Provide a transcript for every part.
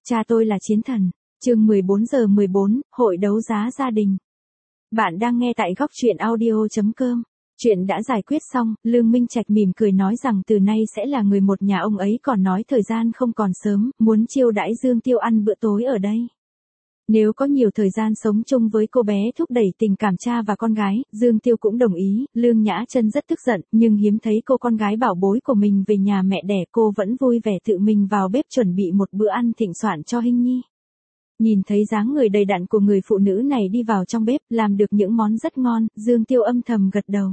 Cha tôi là chiến thần. Chương 14:14, hội đấu giá gia đình. Bạn đang nghe tại góc truyện audio.com. Chuyện đã giải quyết xong, Lương Minh Trạch mỉm cười nói rằng từ nay sẽ là người một nhà. Ông ấy còn nói thời gian không còn sớm, muốn chiêu đãi Dương Tiêu ăn bữa tối ở đây. Nếu có nhiều thời gian sống chung với cô bé thúc đẩy tình cảm cha và con gái, Dương Tiêu cũng đồng ý. Lương Nhã Chân rất tức giận, nhưng hiếm thấy cô con gái bảo bối của mình về nhà mẹ đẻ, cô vẫn vui vẻ tự mình vào bếp chuẩn bị một bữa ăn thịnh soạn cho Hinh Nhi. Nhìn thấy dáng người đầy đặn của người phụ nữ này đi vào trong bếp, làm được những món rất ngon, Dương Tiêu âm thầm gật đầu.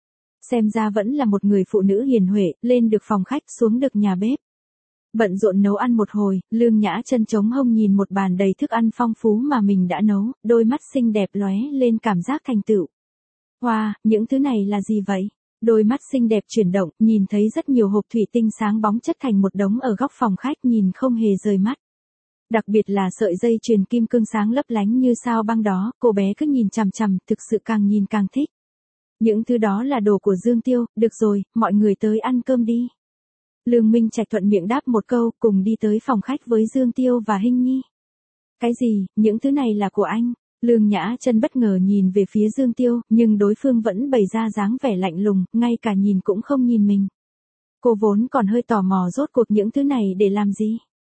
Xem ra vẫn là một người phụ nữ hiền huệ, lên được phòng khách xuống được nhà bếp. Bận rộn nấu ăn một hồi, Lương Nhã Chân chống hông nhìn một bàn đầy thức ăn phong phú mà mình đã nấu, đôi mắt xinh đẹp lóe lên cảm giác thành tựu. Wow, những thứ này là gì vậy? Đôi mắt xinh đẹp chuyển động, nhìn thấy rất nhiều hộp thủy tinh sáng bóng chất thành một đống ở góc phòng khách, nhìn không hề rời mắt. Đặc biệt là sợi dây chuyền kim cương sáng lấp lánh như sao băng đó, cô bé cứ nhìn chằm chằm, thực sự càng nhìn càng thích. Những thứ đó là đồ của Dương Tiêu, được rồi, mọi người tới ăn cơm đi. Lương Minh Trạch thuận miệng đáp một câu, cùng đi tới phòng khách với Dương Tiêu và Hinh Nhi. Cái gì, những thứ này là của anh? Lương Nhã Chân bất ngờ nhìn về phía Dương Tiêu, nhưng đối phương vẫn bày ra dáng vẻ lạnh lùng, ngay cả nhìn cũng không nhìn mình. Cô vốn còn hơi tò mò rốt cuộc những thứ này để làm gì?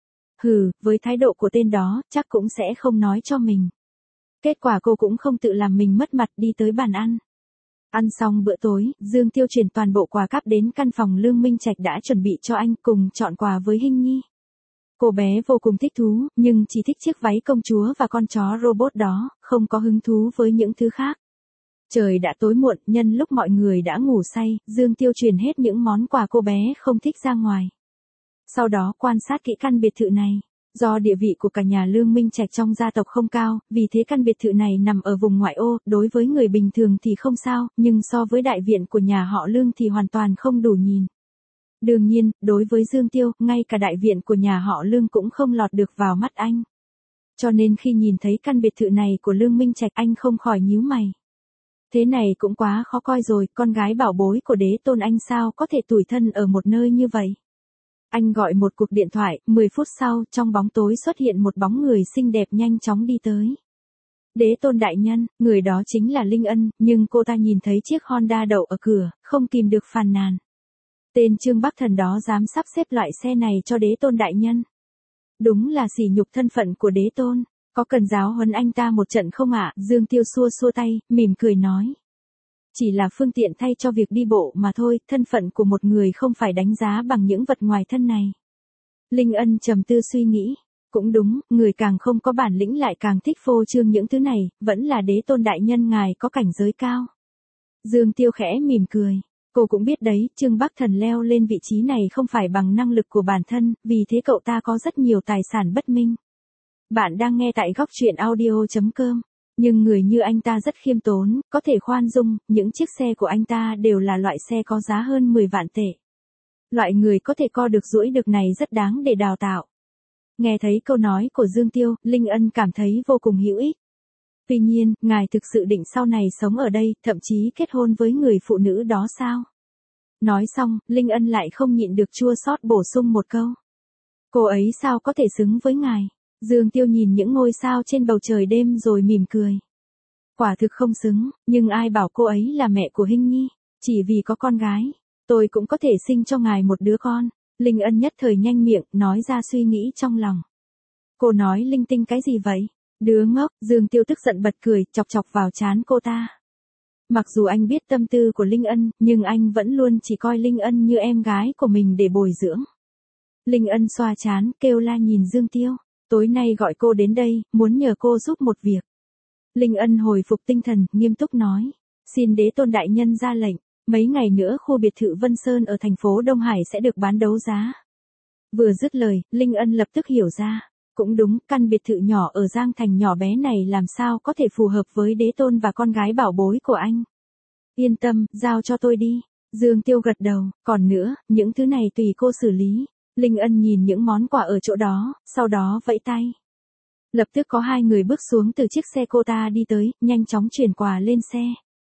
Hừ, với thái độ của tên đó, chắc cũng sẽ không nói cho mình. Kết quả cô cũng không tự làm mình mất mặt, đi tới bàn ăn. Ăn xong bữa tối, Dương Tiêu chuyển toàn bộ quà cáp đến căn phòng Lương Minh Trạch đã chuẩn bị cho anh, cùng chọn quà với Hinh Nhi. Cô bé vô cùng thích thú, nhưng chỉ thích chiếc váy công chúa và con chó robot đó, không có hứng thú với những thứ khác. Trời đã tối muộn, nhân lúc mọi người đã ngủ say, Dương Tiêu truyền hết những món quà cô bé không thích ra ngoài. Sau đó quan sát kỹ căn biệt thự này. Do địa vị của cả nhà Lương Minh Trạch trong gia tộc không cao, vì thế căn biệt thự này nằm ở vùng ngoại ô, đối với người bình thường thì không sao, nhưng so với đại viện của nhà họ Lương thì hoàn toàn không đủ nhìn. Đương nhiên, đối với Dương Tiêu, ngay cả đại viện của nhà họ Lương cũng không lọt được vào mắt anh. Cho nên khi nhìn thấy căn biệt thự này của Lương Minh Trạch, anh không khỏi nhíu mày. Thế này cũng quá khó coi rồi, con gái bảo bối của đế tôn anh sao có thể tủi thân ở một nơi như vậy. Anh gọi một cuộc điện thoại, 10 phút sau, trong bóng tối xuất hiện một bóng người xinh đẹp nhanh chóng đi tới. Đế tôn đại nhân, người đó chính là Linh Ân, nhưng cô ta nhìn thấy chiếc Honda đậu ở cửa, không kìm được phàn nàn. Tên Trương Bắc Thần đó dám sắp xếp loại xe này cho đế tôn đại nhân. Đúng là sỉ nhục thân phận của đế tôn, có cần giáo huấn anh ta một trận không ạ? Dương Tiêu xua xua tay, mỉm cười nói. Chỉ là phương tiện thay cho việc đi bộ mà thôi, thân phận của một người không phải đánh giá bằng những vật ngoài thân này. Linh Ân trầm tư suy nghĩ. Cũng đúng, người càng không có bản lĩnh lại càng thích phô trương những thứ này, vẫn là đế tôn đại nhân ngài có cảnh giới cao. Dương Tiêu khẽ mỉm cười. Cô cũng biết đấy, Trương Bắc Thần leo lên vị trí này không phải bằng năng lực của bản thân, vì thế cậu ta có rất nhiều tài sản bất minh. Bạn đang nghe tại góc truyện audio.com. Nhưng người như anh ta rất khiêm tốn, có thể khoan dung, những chiếc xe của anh ta đều là loại xe có giá hơn 10 vạn tệ. Loại người có thể co được duỗi được này rất đáng để đào tạo. Nghe thấy câu nói của Dương Tiêu, Linh Ân cảm thấy vô cùng hữu ích. Tuy nhiên, ngài thực sự định sau này sống ở đây, thậm chí kết hôn với người phụ nữ đó sao? Nói xong, Linh Ân lại không nhịn được chua xót bổ sung một câu. Cô ấy sao có thể xứng với ngài? Dương Tiêu nhìn những ngôi sao trên bầu trời đêm rồi mỉm cười. Quả thực không xứng, nhưng ai bảo cô ấy là mẹ của Hinh Nhi, chỉ vì có con gái, tôi cũng có thể sinh cho ngài một đứa con. Linh Ân nhất thời nhanh miệng, nói ra suy nghĩ trong lòng. Cô nói linh tinh cái gì vậy? Đứa ngốc, Dương Tiêu tức giận bật cười, chọc chọc vào trán cô ta. Mặc dù anh biết tâm tư của Linh Ân, nhưng anh vẫn luôn chỉ coi Linh Ân như em gái của mình để bồi dưỡng. Linh Ân xoa trán, kêu la nhìn Dương Tiêu. Tối nay gọi cô đến đây, muốn nhờ cô giúp một việc. Linh Ân hồi phục tinh thần, nghiêm túc nói. Xin đế tôn đại nhân ra lệnh, mấy ngày nữa khu biệt thự Vân Sơn ở thành phố Đông Hải sẽ được bán đấu giá. Vừa dứt lời, Linh Ân lập tức hiểu ra. Cũng đúng, căn biệt thự nhỏ ở Giang Thành nhỏ bé này làm sao có thể phù hợp với đế tôn và con gái bảo bối của anh. Yên tâm, giao cho tôi đi. Dương Tiêu gật đầu, còn nữa, những thứ này tùy cô xử lý. Linh Ân nhìn những món quà ở chỗ đó, sau đó vẫy tay. Lập tức có hai người bước xuống từ chiếc xe cô ta đi tới, nhanh chóng chuyển quà lên xe.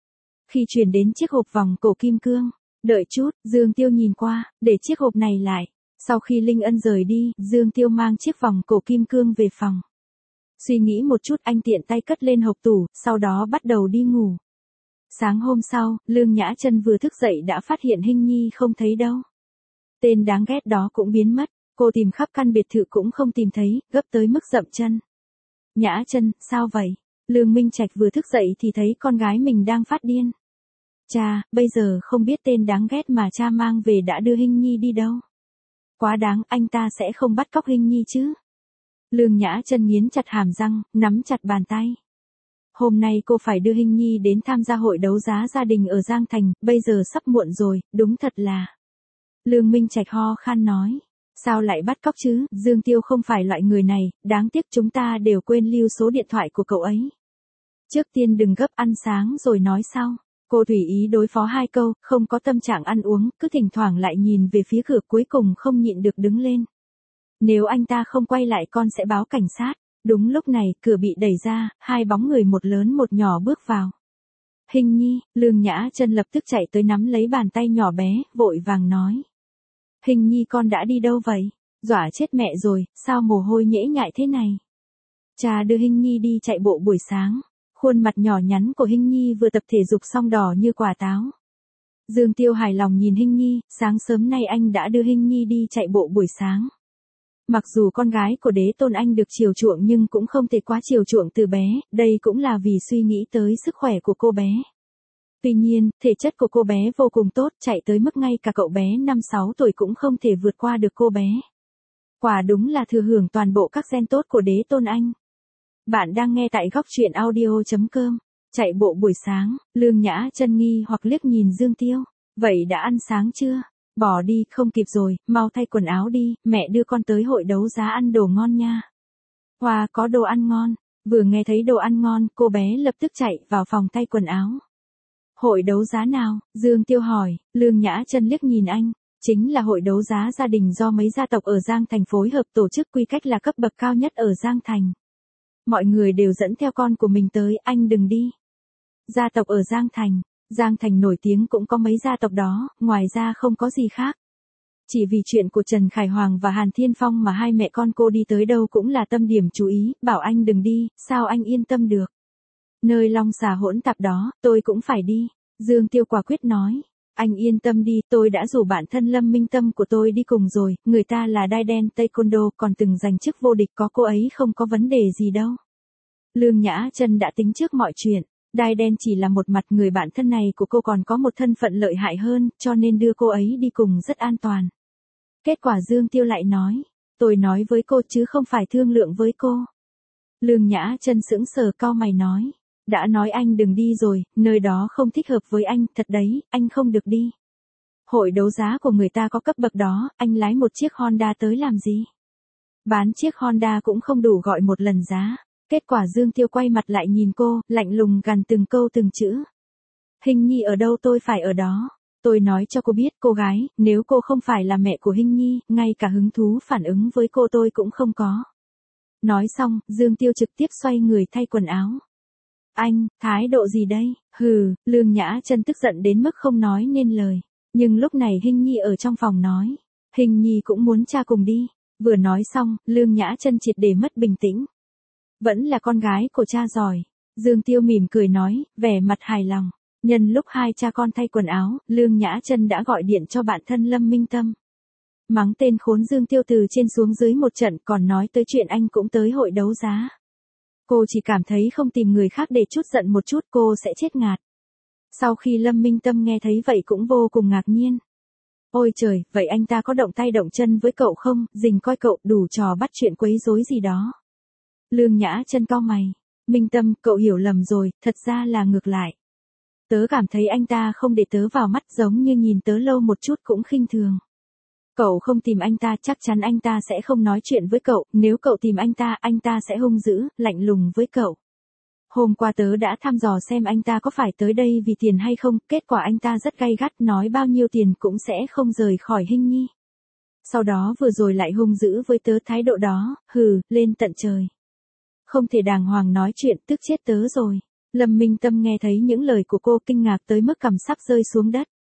Khi chuyển đến chiếc hộp vòng cổ kim cương, đợi chút, Dương Tiêu nhìn qua, để chiếc hộp này lại. Sau khi Linh Ân rời đi, Dương Tiêu mang chiếc vòng cổ kim cương về phòng. Suy nghĩ một chút anh tiện tay cất lên hộp tủ, sau đó bắt đầu đi ngủ. Sáng hôm sau, Lương Nhã Chân vừa thức dậy đã phát hiện Hinh Nhi không thấy đâu. Tên đáng ghét đó cũng biến mất, cô tìm khắp căn biệt thự cũng không tìm thấy, gấp tới mức dậm chân. Nhã Chân, sao vậy? Lương Minh Trạch vừa thức dậy thì thấy con gái mình đang phát điên. Cha, bây giờ không biết tên đáng ghét mà cha mang về đã đưa Hinh Nhi đi đâu. Quá đáng, anh ta sẽ không bắt cóc Hinh Nhi chứ. Lương Nhã Chân nghiến chặt hàm răng, nắm chặt bàn tay. Hôm nay cô phải đưa Hinh Nhi đến tham gia hội đấu giá gia đình ở Giang Thành, bây giờ sắp muộn rồi, đúng thật là. Lương Minh Trạch ho khan nói. Sao lại bắt cóc chứ, Dương Tiêu không phải loại người này, đáng tiếc chúng ta đều quên lưu số điện thoại của cậu ấy. Trước tiên đừng gấp, ăn sáng rồi nói sau. Cô tùy ý đối phó 2 câu, không có tâm trạng ăn uống, cứ thỉnh thoảng lại nhìn về phía cửa, cuối cùng không nhịn được đứng lên. Nếu anh ta không quay lại con sẽ báo cảnh sát. Đúng lúc này, cửa bị đẩy ra, 2 bóng người một lớn một nhỏ bước vào. Hinh Nhi, Lương Nhã Chân lập tức chạy tới nắm lấy bàn tay nhỏ bé, vội vàng nói. Hinh Nhi con đã đi đâu vậy? Dọa chết mẹ rồi, sao mồ hôi nhễ nhại thế này? Cha đưa Hinh Nhi đi chạy bộ buổi sáng. Khuôn mặt nhỏ nhắn của Hinh Nhi vừa tập thể dục xong đỏ như quả táo. Dương Tiêu hài lòng nhìn Hinh Nhi, sáng sớm nay anh đã đưa Hinh Nhi đi chạy bộ buổi sáng. Mặc dù con gái của đế tôn anh được chiều chuộng nhưng cũng không thể quá chiều chuộng từ bé, đây cũng là vì suy nghĩ tới sức khỏe của cô bé. Tuy nhiên, thể chất của cô bé vô cùng tốt, chạy tới mức ngay cả cậu bé 5-6 tuổi cũng không thể vượt qua được cô bé. Quả đúng là thừa hưởng toàn bộ các gen tốt của đế tôn anh. Bạn đang nghe tại góc truyện audio.com. Chạy bộ buổi sáng, Lương Nhã Chân nghi hoặc liếc nhìn Dương Tiêu. Vậy đã ăn sáng chưa? Bỏ đi, không kịp rồi, mau thay quần áo đi, mẹ đưa con tới hội đấu giá ăn đồ ngon nha. Hoa có đồ ăn ngon. Vừa nghe thấy đồ ăn ngon, cô bé lập tức chạy vào phòng thay quần áo. Hội đấu giá nào? Dương Tiêu hỏi. Lương Nhã Chân liếc nhìn anh. Chính là hội đấu giá gia đình do mấy gia tộc ở Giang Thành phối hợp tổ chức, quy cách là cấp bậc cao nhất ở Giang Thành. Mọi người đều dẫn theo con của mình tới, anh đừng đi. Gia tộc ở Giang Thành. Giang Thành nổi tiếng cũng có mấy gia tộc đó, ngoài ra không có gì khác. Chỉ vì chuyện của Trần Khải Hoàng và Hàn Thiên Phong mà 2 mẹ con cô đi tới đâu cũng là tâm điểm chú ý, bảo anh đừng đi, sao anh yên tâm được. Nơi long xà hỗn tạp đó, tôi cũng phải đi. Dương Tiêu quả quyết nói. Anh yên tâm đi, tôi đã rủ bạn thân Lâm Minh Tâm của tôi đi cùng rồi, người ta là đai đen taekwondo còn từng giành chức vô địch, có cô ấy không có vấn đề gì đâu. Lương Nhã Chân đã tính trước mọi chuyện, đai đen chỉ là một mặt, người bạn thân này của cô còn có một thân phận lợi hại hơn, cho nên đưa cô ấy đi cùng rất an toàn. Kết quả Dương Tiêu lại nói, tôi nói với cô chứ không phải thương lượng với cô. Lương Nhã Chân sững sờ cau mày nói. Đã nói anh đừng đi rồi, nơi đó không thích hợp với anh, thật đấy, anh không được đi. Hội đấu giá của người ta có cấp bậc đó, anh lái một chiếc Honda tới làm gì? Bán chiếc Honda cũng không đủ gọi một lần giá. Kết quả Dương Tiêu quay mặt lại nhìn cô, lạnh lùng gằn từng câu từng chữ. Hinh Nhi ở đâu tôi phải ở đó. Tôi nói cho cô biết cô gái, nếu cô không phải là mẹ của Hinh Nhi, ngay cả hứng thú phản ứng với cô tôi cũng không có. Nói xong, Dương Tiêu trực tiếp xoay người thay quần áo. Anh, thái độ gì đây? Hừ, Lương Nhã Chân tức giận đến mức không nói nên lời. Nhưng lúc này Hinh Nhi ở trong phòng nói. Hinh Nhi cũng muốn cha cùng đi. Vừa nói xong, Lương Nhã Chân triệt để mất bình tĩnh. Vẫn là con gái của cha giỏi. Dương Tiêu mỉm cười nói, vẻ mặt hài lòng. Nhân lúc 2 cha con thay quần áo, Lương Nhã Chân đã gọi điện cho bạn thân Lâm Minh Tâm. Mắng tên khốn Dương Tiêu từ trên xuống dưới một trận, còn nói tới chuyện anh cũng tới hội đấu giá. Cô chỉ cảm thấy không tìm người khác để trút giận một chút cô sẽ chết ngạt. Sau khi Lâm Minh Tâm nghe thấy vậy cũng vô cùng ngạc nhiên. Ôi trời, vậy anh ta có động tay động chân với cậu không, dình coi cậu đủ trò bắt chuyện quấy rối gì đó. Lương Nhã Chân cau mày. Minh Tâm, cậu hiểu lầm rồi, thật ra là ngược lại. Tớ cảm thấy anh ta không để tớ vào mắt, giống như nhìn tớ lâu một chút cũng khinh thường. Cậu không tìm anh ta chắc chắn anh ta sẽ không nói chuyện với cậu, nếu cậu tìm anh ta sẽ hung dữ, lạnh lùng với cậu. Hôm qua tớ đã thăm dò xem anh ta có phải tới đây vì tiền hay không, kết quả anh ta rất gay gắt, nói bao nhiêu tiền cũng sẽ không rời khỏi Hinh Nhi. Sau đó vừa rồi lại hung dữ với tớ, thái độ đó, hừ, lên tận trời. Không thể đàng hoàng nói chuyện, tức chết tớ rồi. Lâm Minh Tâm nghe thấy những lời của cô kinh ngạc tới mức cằm sắp rơi xuống đất.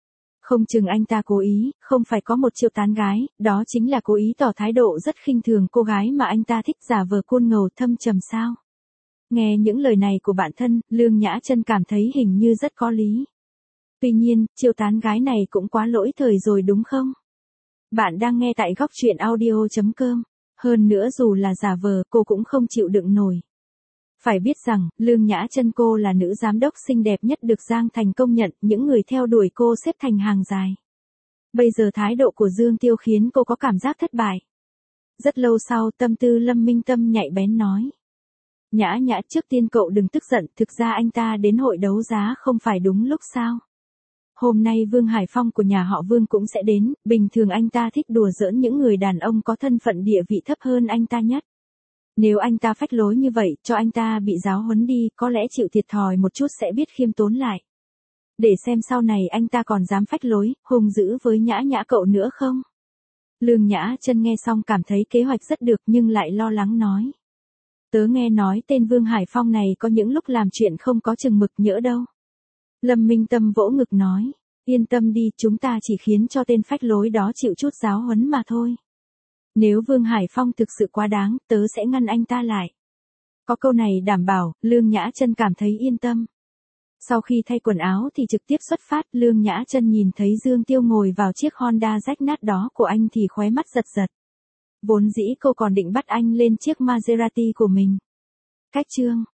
Không chừng anh ta cố ý, không phải có một triệu tán gái, đó chính là cố ý tỏ thái độ rất khinh thường cô gái mà anh ta thích, giả vờ côn ngầu thâm trầm sao. Nghe những lời này của bạn thân, Lương Nhã Chân cảm thấy hình như rất có lý. Tuy nhiên, triệu tán gái này cũng quá lỗi thời rồi đúng không? Bạn đang nghe tại góc truyện audio.com. Hơn nữa dù là giả vờ, cô cũng không chịu đựng nổi. Phải biết rằng, Lương Nhã Chân cô là nữ giám đốc xinh đẹp nhất được Dương Thành công nhận, những người theo đuổi cô xếp thành hàng dài. Bây giờ thái độ của Dương Tiêu khiến cô có cảm giác thất bại. Rất lâu sau, tâm tư Lâm Minh Tâm nhạy bén nói. Nhã Nhã, trước tiên cậu đừng tức giận, thực ra anh ta đến hội đấu giá không phải đúng lúc sao. Hôm nay Vương Hải Phong của nhà họ Vương cũng sẽ đến, bình thường anh ta thích đùa giỡn những người đàn ông có thân phận địa vị thấp hơn anh ta nhất. Nếu anh ta phách lối như vậy, cho anh ta bị giáo huấn đi, có lẽ chịu thiệt thòi một chút sẽ biết khiêm tốn lại. Để xem sau này anh ta còn dám phách lối, hung dữ với Nhã Nhã cậu nữa không? Lương Nhã Chân nghe xong cảm thấy kế hoạch rất được nhưng lại lo lắng nói. Tớ nghe nói tên Vương Hải Phong này có những lúc làm chuyện không có chừng mực nhỡ đâu. Lâm Minh Tâm vỗ ngực nói, yên tâm đi, chúng ta chỉ khiến cho tên phách lối đó chịu chút giáo huấn mà thôi. Nếu Vương Hải Phong thực sự quá đáng, tớ sẽ ngăn anh ta lại. Có câu này đảm bảo, Lương Nhã Chân cảm thấy yên tâm. Sau khi thay quần áo thì trực tiếp xuất phát, Lương Nhã Chân nhìn thấy Dương Tiêu ngồi vào chiếc Honda rách nát đó của anh thì khóe mắt giật giật. Vốn dĩ cô còn định bắt anh lên chiếc Maserati của mình. Cách chương